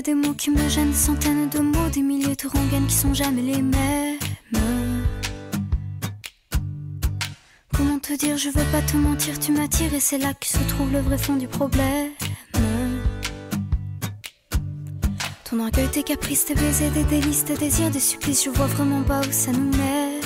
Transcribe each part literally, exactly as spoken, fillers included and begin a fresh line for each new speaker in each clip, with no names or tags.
a des mots qui me gênent, des centaines de mots, des milliers de rengaines qui sont jamais les mêmes. Comment te dire, je veux pas te mentir, tu m'attires et c'est là que se trouve le vrai fond du problème. Ton orgueil, tes caprices, tes baisers, des délices, tes désirs, des supplices, je vois vraiment pas où ça nous mène.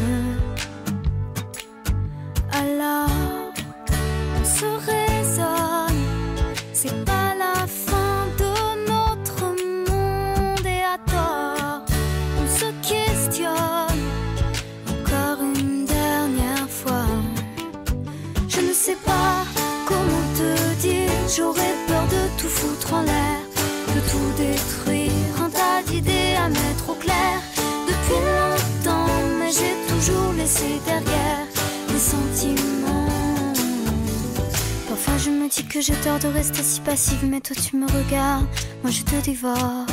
Alors, on se raisonne, c'est pas la fin de notre monde et à tort, on se questionne encore une dernière fois. Je ne sais pas comment te dire, j'aurais peur de tout foutre en l'air, de tout détruire, un tas d'idées à mettre au clair depuis longtemps, mais j'ai toujours laissé derrière les sentiments. Parfois je me dis que j'ai tort de rester si passive, mais toi tu me regardes, moi je te dévore.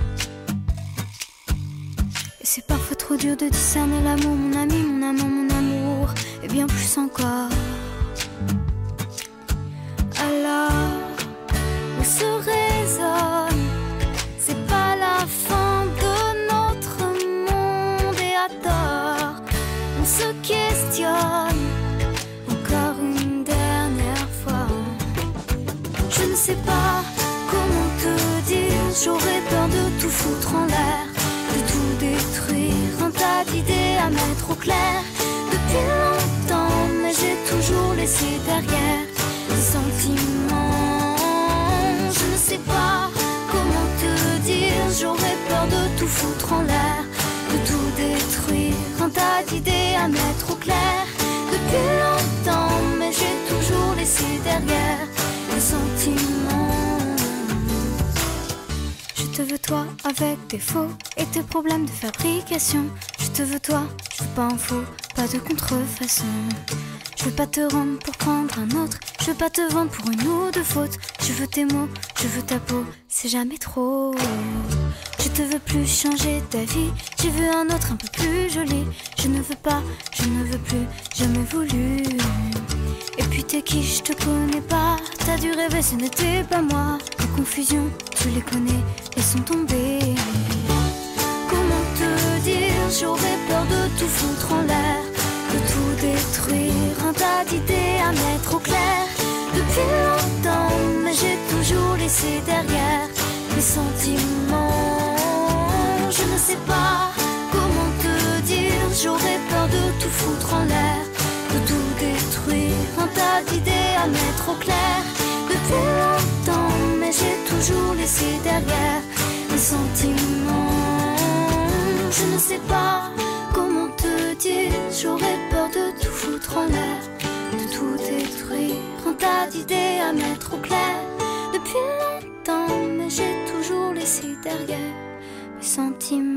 Et c'est parfois trop dur de discerner l'amour, mon ami, mon amant, mon amour, et bien plus encore. Alors, on se raisonne, c'est pas la fin de notre monde et à tort, on se questionne encore une dernière fois. Je ne sais pas comment te dire, j'aurais peur de tout foutre en l'air, de tout détruire, un tas d'idées à mettre au clair depuis longtemps, mais j'ai toujours laissé derrière les sentiments. Je ne sais pas comment te dire, j'aurais peur de tout foutre en l'air, de tout détruire, un tas d'idées à mettre au clair depuis longtemps, mais j'ai toujours laissé derrière les sentiments. Je te veux toi avec tes faux et tes problèmes de fabrication. Je te veux toi, je veux pas un faux, pas de contrefaçon. Je veux pas te rendre pour prendre un autre, je veux pas te vendre pour une ou deux fautes. Je veux tes mots, je veux ta peau, c'est jamais trop. Je te veux plus changer ta vie, je veux un autre un peu plus joli. Je ne veux pas, je ne veux plus, jamais voulu. Et puis t'es qui, je te connais pas, t'as dû rêver, ce n'était pas moi. Les confusions, tu les connais, laissons tomber. Comment te dire, j'aurais peur de tout foutre en l'air, de tout détruire, un tas d'idées à mettre au clair depuis longtemps, mais j'ai toujours laissé derrière les sentiments. Je ne sais pas comment te dire, j'aurais peur de tout foutre en l'air, de tout détruire, un tas d'idées à mettre au clair depuis longtemps, mais j'ai toujours laissé derrière les sentiments. Je ne sais pas comment te dire, j'aurais peur de tout foutre en l'air, de tout détruire, un tas d'idées à mettre au clair depuis longtemps, mais j'ai toujours laissé derrière mes sentiments.